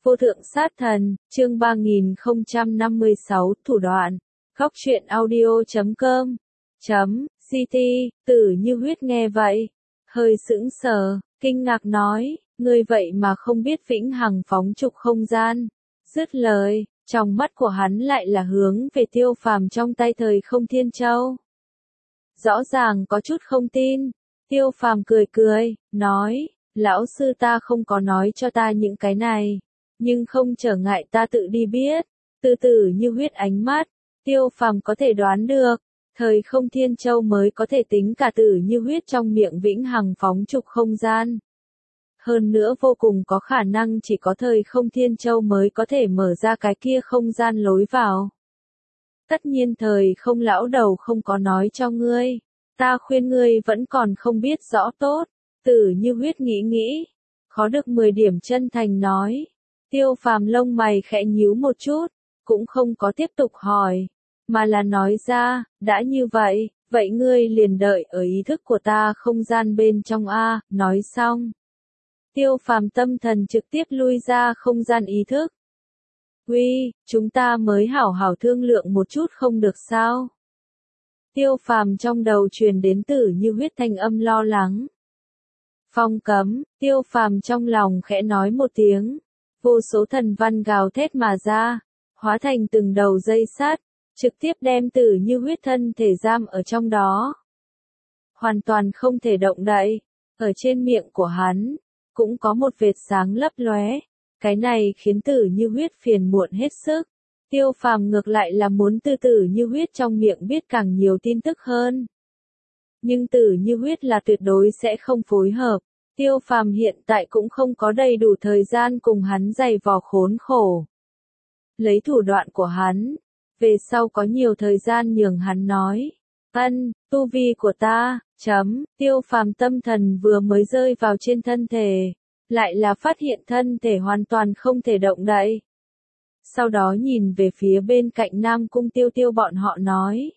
Vô thượng sát thần, chương 3056, thủ đoạn. Góc truyện audio.com .ct, Tử Như Huyết nghe vậy, hơi sững sờ, kinh ngạc nói, ngươi vậy mà không biết vĩnh hằng phóng trục không gian. Dứt lời, trong mắt của hắn lại là hướng về Tiêu Phàm trong tay thời không thiên châu. Rõ ràng có chút không tin, Tiêu Phàm cười cười, nói, lão sư ta không có nói cho ta những cái này, nhưng không trở ngại ta tự đi biết. Từ Tử Như Huyết ánh mắt, Tiêu Phàm có thể đoán được, thời không thiên châu mới có thể tính cả Tử Như Huyết trong miệng vĩnh hằng phóng trục không gian. Hơn nữa vô cùng có khả năng chỉ có thời không thiên châu mới có thể mở ra cái kia không gian lối vào. Tất nhiên thời không lão đầu không có nói cho ngươi, ta khuyên ngươi vẫn còn không biết rõ tốt. Tử Như Huyết nghĩ, khó được 10 điểm chân thành nói. Tiêu Phàm lông mày khẽ nhíu một chút, cũng không có tiếp tục hỏi, mà là nói ra, đã như vậy, vậy ngươi liền đợi ở ý thức của ta không gian bên trong a. Nói xong, Tiêu Phàm tâm thần trực tiếp lui ra không gian ý thức. Uy, chúng ta mới hảo hảo thương lượng một chút không được sao? Tiêu Phàm trong đầu truyền đến Tử Như Huyết thanh âm lo lắng. Phong cấm, Tiêu Phàm trong lòng khẽ nói một tiếng, vô số thần văn gào thét mà ra, hóa thành từng đầu dây sắt, trực tiếp đem Tử Như Huyết thân thể giam ở trong đó. Hoàn toàn không thể động đậy, ở trên miệng của hắn, cũng có một vệt sáng lấp lóe, cái này khiến Tử Như Huyết phiền muộn hết sức. Tiêu Phàm ngược lại là muốn từ Tử Như Huyết trong miệng biết càng nhiều tin tức hơn. Nhưng Tử Như Huyết là tuyệt đối sẽ không phối hợp. Tiêu Phàm hiện tại cũng không có đầy đủ thời gian cùng hắn giày vò khốn khổ. Lấy thủ đoạn của hắn, về sau có nhiều thời gian nhường hắn nói. Tu vi của ta, Tiêu Phàm tâm thần vừa mới rơi vào trên thân thể, lại là phát hiện thân thể hoàn toàn không thể động đậy. Sau đó nhìn về phía bên cạnh Nam Cung Tiêu Tiêu bọn họ nói.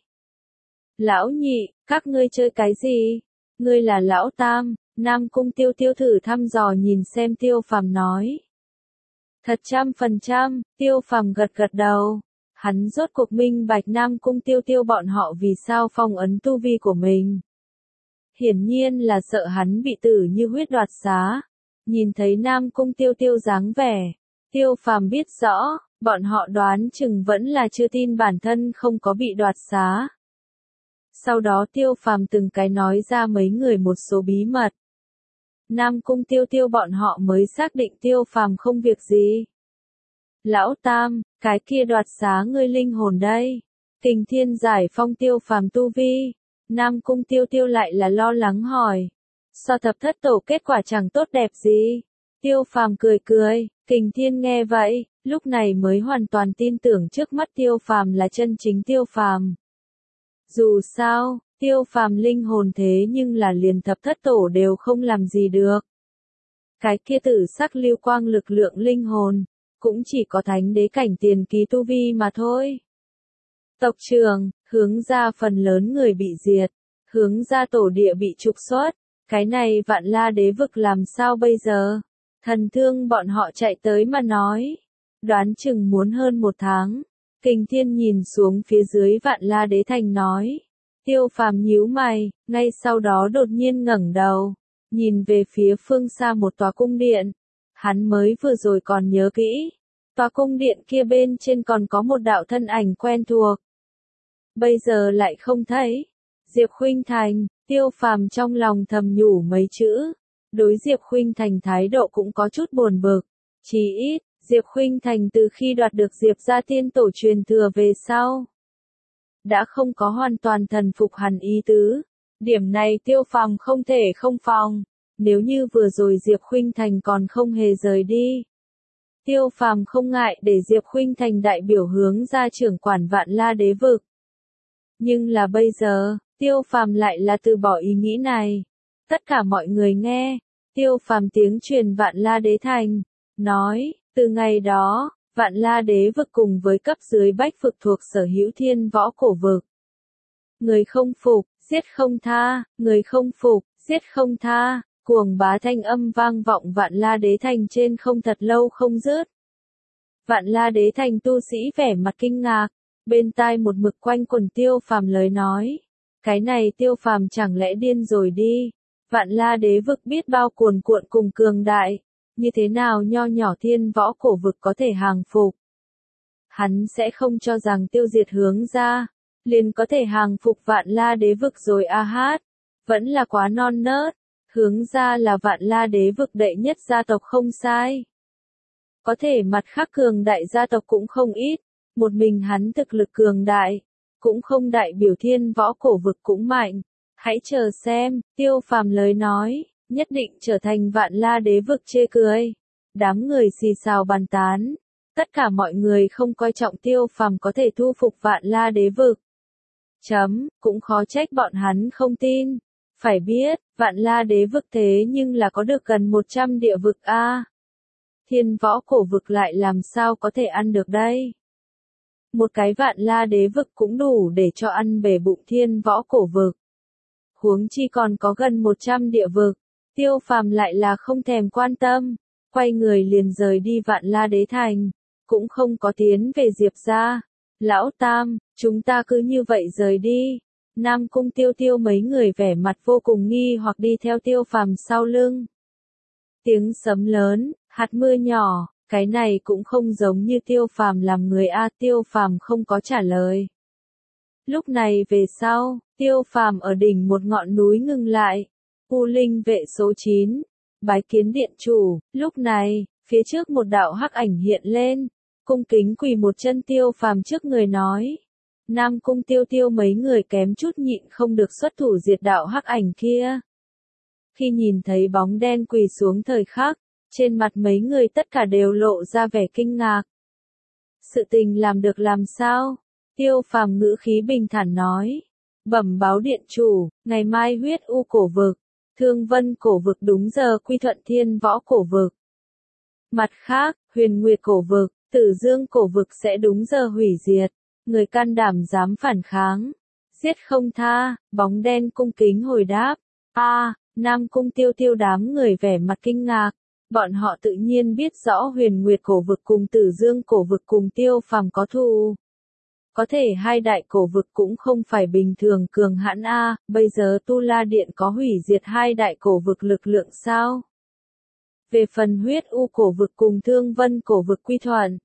Lão nhị, các ngươi chơi cái gì? Ngươi là lão tam. Nam Cung Tiêu Tiêu thử thăm dò nhìn xem Tiêu Phàm nói. Thật 100%, Tiêu Phàm gật gật đầu. Hắn rốt cuộc minh bạch Nam Cung Tiêu Tiêu bọn họ vì sao phong ấn tu vi của mình. Hiển nhiên là sợ hắn bị Tử Như Huyết đoạt xá. Nhìn thấy Nam Cung Tiêu Tiêu dáng vẻ, Tiêu Phàm biết rõ, bọn họ đoán chừng vẫn là chưa tin bản thân không có bị đoạt xá. Sau đó Tiêu Phàm từng cái nói ra mấy người một số bí mật. Nam Cung Tiêu Tiêu bọn họ mới xác định Tiêu Phàm không việc gì. Lão tam, cái kia đoạt xá ngươi linh hồn đây. Kình Thiên giải phong Tiêu Phàm tu vi. Nam Cung Tiêu Tiêu lại là lo lắng hỏi. So thập thất tổ kết quả chẳng tốt đẹp gì. Tiêu Phàm cười cười, Kình Thiên nghe vậy, lúc này mới hoàn toàn tin tưởng trước mắt Tiêu Phàm là chân chính Tiêu Phàm. Dù sao, Tiêu Phàm linh hồn thế nhưng là liền thập thất tổ đều không làm gì được. Cái kia tử sắc lưu quang lực lượng linh hồn, cũng chỉ có thánh đế cảnh tiền kỳ tu vi mà thôi. Tộc trưởng, hướng ra phần lớn người bị diệt, hướng ra tổ địa bị trục xuất, cái này Vạn La Đế vực làm sao bây giờ? Thần Thương bọn họ chạy tới mà nói, đoán chừng muốn hơn 1 tháng. Kình Thiên nhìn xuống phía dưới Vạn La Đế thành nói. Tiêu Phàm nhíu mày, ngay sau đó đột nhiên ngẩng đầu, nhìn về phía phương xa một tòa cung điện. Hắn mới vừa rồi còn nhớ kỹ, tòa cung điện kia bên trên còn có một đạo thân ảnh quen thuộc. Bây giờ lại không thấy. Diệp Khuynh Thành, Tiêu Phàm trong lòng thầm nhủ mấy chữ. Đối Diệp Khuynh Thành thái độ cũng có chút buồn bực. Chỉ ít, Diệp Khuynh Thành từ khi đoạt được Diệp gia tiên tổ truyền thừa về sau, đã không có hoàn toàn thần phục hắn ý tứ. Điểm này Tiêu Phàm không thể không phòng. Nếu như vừa rồi Diệp Khuynh Thành còn không hề rời đi, Tiêu Phàm không ngại để Diệp Khuynh Thành đại biểu hướng ra trưởng quản Vạn La Đế vực. Nhưng là bây giờ, Tiêu Phàm lại là từ bỏ ý nghĩ này. Tất cả mọi người nghe, Tiêu Phàm tiếng truyền Vạn La Đế thành, nói, từ ngày đó, Vạn La Đế vực cùng với cấp dưới bách vực thuộc sở hữu thiên võ cổ vực. Người không phục, giết không tha, người không phục, giết không tha, cuồng bá thanh âm vang vọng Vạn La Đế thành trên không thật lâu không dứt. Vạn La Đế Thành tu sĩ vẻ mặt kinh ngạc, bên tai một mực quanh quẩn Tiêu Phàm lời nói. Cái này Tiêu Phàm chẳng lẽ điên rồi đi? Vạn La Đế vực biết bao cuồn cuộn cùng cường đại, như thế nào nho nhỏ Thiên Võ Cổ vực có thể hàng phục? Hắn sẽ không cho rằng tiêu diệt Hướng gia liền có thể hàng phục Vạn La Đế vực rồi a hát, vẫn là quá non nớt. Hướng gia là Vạn La Đế vực đệ nhất gia tộc không sai. Có thể mặt khác cường đại gia tộc cũng không ít, một mình hắn thực lực cường đại, cũng không đại biểu Thiên Võ Cổ vực cũng mạnh. Hãy chờ xem, Tiêu Phàm lời nói, nhất định trở thành Vạn La Đế vực chê cười. Đám người xì xào bàn tán, tất cả mọi người không coi trọng Tiêu Phàm có thể thu phục Vạn La Đế vực. Cũng khó trách bọn hắn không tin. Phải biết, Vạn La Đế vực thế nhưng là có được gần 100 địa vực a. Thiên Võ Cổ vực lại làm sao có thể ăn được đây? Một cái Vạn La Đế vực cũng đủ để cho ăn bể bụng Thiên Võ Cổ vực. Huống chi còn có gần 100 địa vực, Tiêu Phàm lại là không thèm quan tâm, quay người liền rời đi Vạn La Đế Thành, cũng không có tiến về Diệp gia. Lão Tam, chúng ta cứ như vậy rời đi. Nam Cung Tiêu Tiêu mấy người vẻ mặt vô cùng nghi hoặc đi theo Tiêu Phàm sau lưng. Tiếng sấm lớn, hạt mưa nhỏ, cái này cũng không giống như Tiêu Phàm làm người a. Tiêu Phàm không có trả lời. Lúc này về sau, Tiêu Phàm ở đỉnh một ngọn núi ngừng lại. U Linh vệ số 9, bái kiến điện chủ. Lúc này, phía trước một đạo hắc ảnh hiện lên, cung kính quỳ một chân Tiêu Phàm trước người nói. Nam Cung Tiêu Tiêu mấy người kém chút nhịn không được xuất thủ diệt đạo hắc ảnh kia. Khi nhìn thấy bóng đen quỳ xuống thời khắc, trên mặt mấy người tất cả đều lộ ra vẻ kinh ngạc. Sự tình làm được làm sao? Tiêu Phàm ngữ khí bình thản nói. Bẩm báo điện chủ, ngày mai Huyết U Cổ vực, Thương Vân Cổ vực đúng giờ quy thuận Thiên Võ Cổ vực. Mặt khác, Huyền Nguyệt Cổ vực, Tử Dương Cổ vực sẽ đúng giờ hủy diệt. Người can đảm dám phản kháng, giết không tha. Bóng đen cung kính hồi đáp. Nam Cung Tiêu Tiêu đám người vẻ mặt kinh ngạc. Bọn họ tự nhiên biết rõ Huyền Nguyệt Cổ vực cùng Tử Dương Cổ vực cùng Tiêu Phàm có thù. Có thể hai đại cổ vực cũng không phải bình thường cường hãn a. Bây giờ Tu La Điện có hủy diệt hai đại cổ vực lực lượng sao? Về phần Huyết U Cổ vực cùng Thương Vân Cổ vực quy thuận,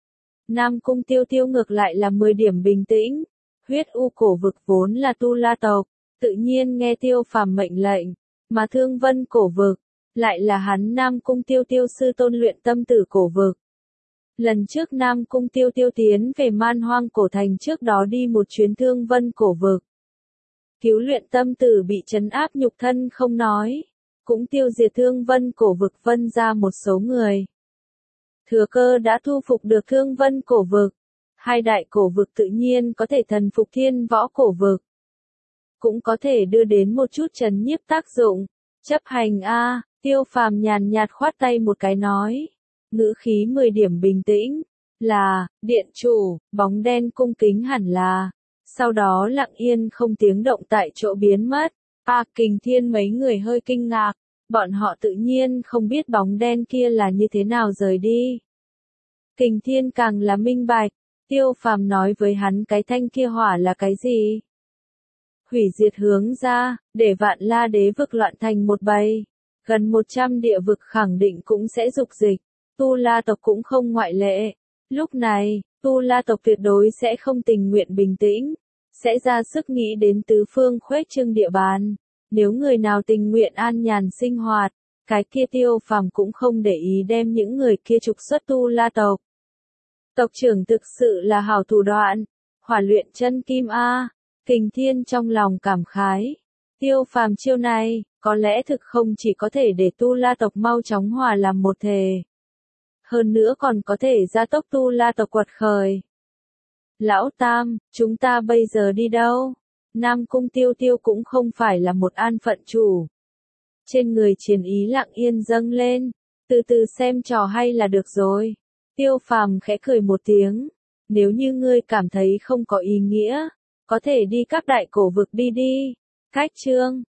Nam Cung Tiêu Tiêu ngược lại là 10 điểm bình tĩnh. Huyết U Cổ vực vốn là Tu La tộc, tự nhiên nghe Tiêu Phàm mệnh lệnh, mà Thương Vân Cổ vực lại là hắn Nam Cung Tiêu Tiêu sư tôn luyện tâm tử cổ vực. Lần trước Nam Cung Tiêu Tiêu tiến về Man Hoang Cổ thành trước đó đi một chuyến Thương Vân Cổ vực. Cứu luyện tâm tử bị trấn áp nhục thân không nói, cũng tiêu diệt Thương Vân Cổ vực vân ra một số người. Thừa cơ đã thu phục được Thương Vân Cổ vực. Hai đại cổ vực tự nhiên có thể thần phục Thiên Võ Cổ vực. Cũng có thể đưa đến một chút trấn nhiếp tác dụng. Chấp hành a. Tiêu Phàm nhàn nhạt khoát tay một cái nói. Ngữ khí 10 điểm bình tĩnh. Là, điện chủ, bóng đen cung kính hẳn là. Sau đó lặng yên không tiếng động tại chỗ biến mất. Kình Thiên mấy người hơi kinh ngạc. Bọn họ tự nhiên không biết bóng đen kia là như thế nào rời đi. Kình Thiên càng là minh bạch. Tiêu Phàm nói với hắn cái thanh kia hỏa là cái gì? Hủy diệt Hướng gia, để Vạn La Đế vực loạn thành một bầy. Gần 100 địa vực khẳng định cũng sẽ dục dịch. Tu La tộc cũng không ngoại lệ. Lúc này, Tu La tộc tuyệt đối sẽ không tình nguyện bình tĩnh. Sẽ ra sức nghĩ đến tứ phương khuếch trương địa bàn. Nếu người nào tình nguyện an nhàn sinh hoạt, cái kia Tiêu Phàm cũng không để ý đem những người kia trục xuất Tu La tộc. Tộc trưởng thực sự là hảo thủ đoạn. Hỏa luyện chân kim a. Kình Thiên trong lòng cảm khái. Tiêu Phàm chiêu này, có lẽ thực không chỉ có thể để Tu La tộc mau chóng hòa làm một thể. Hơn nữa còn có thể gia tốc Tu La tộc quật khởi. Lão Tam, chúng ta bây giờ đi đâu? Nam Cung Tiêu Tiêu cũng không phải là một an phận chủ. Trên người chiến ý lặng yên dâng lên. Từ từ xem trò hay là được rồi. Tiêu Phàm khẽ cười một tiếng. Nếu như ngươi cảm thấy không có ý nghĩa, có thể đi các đại cổ vực đi đi. Cách chương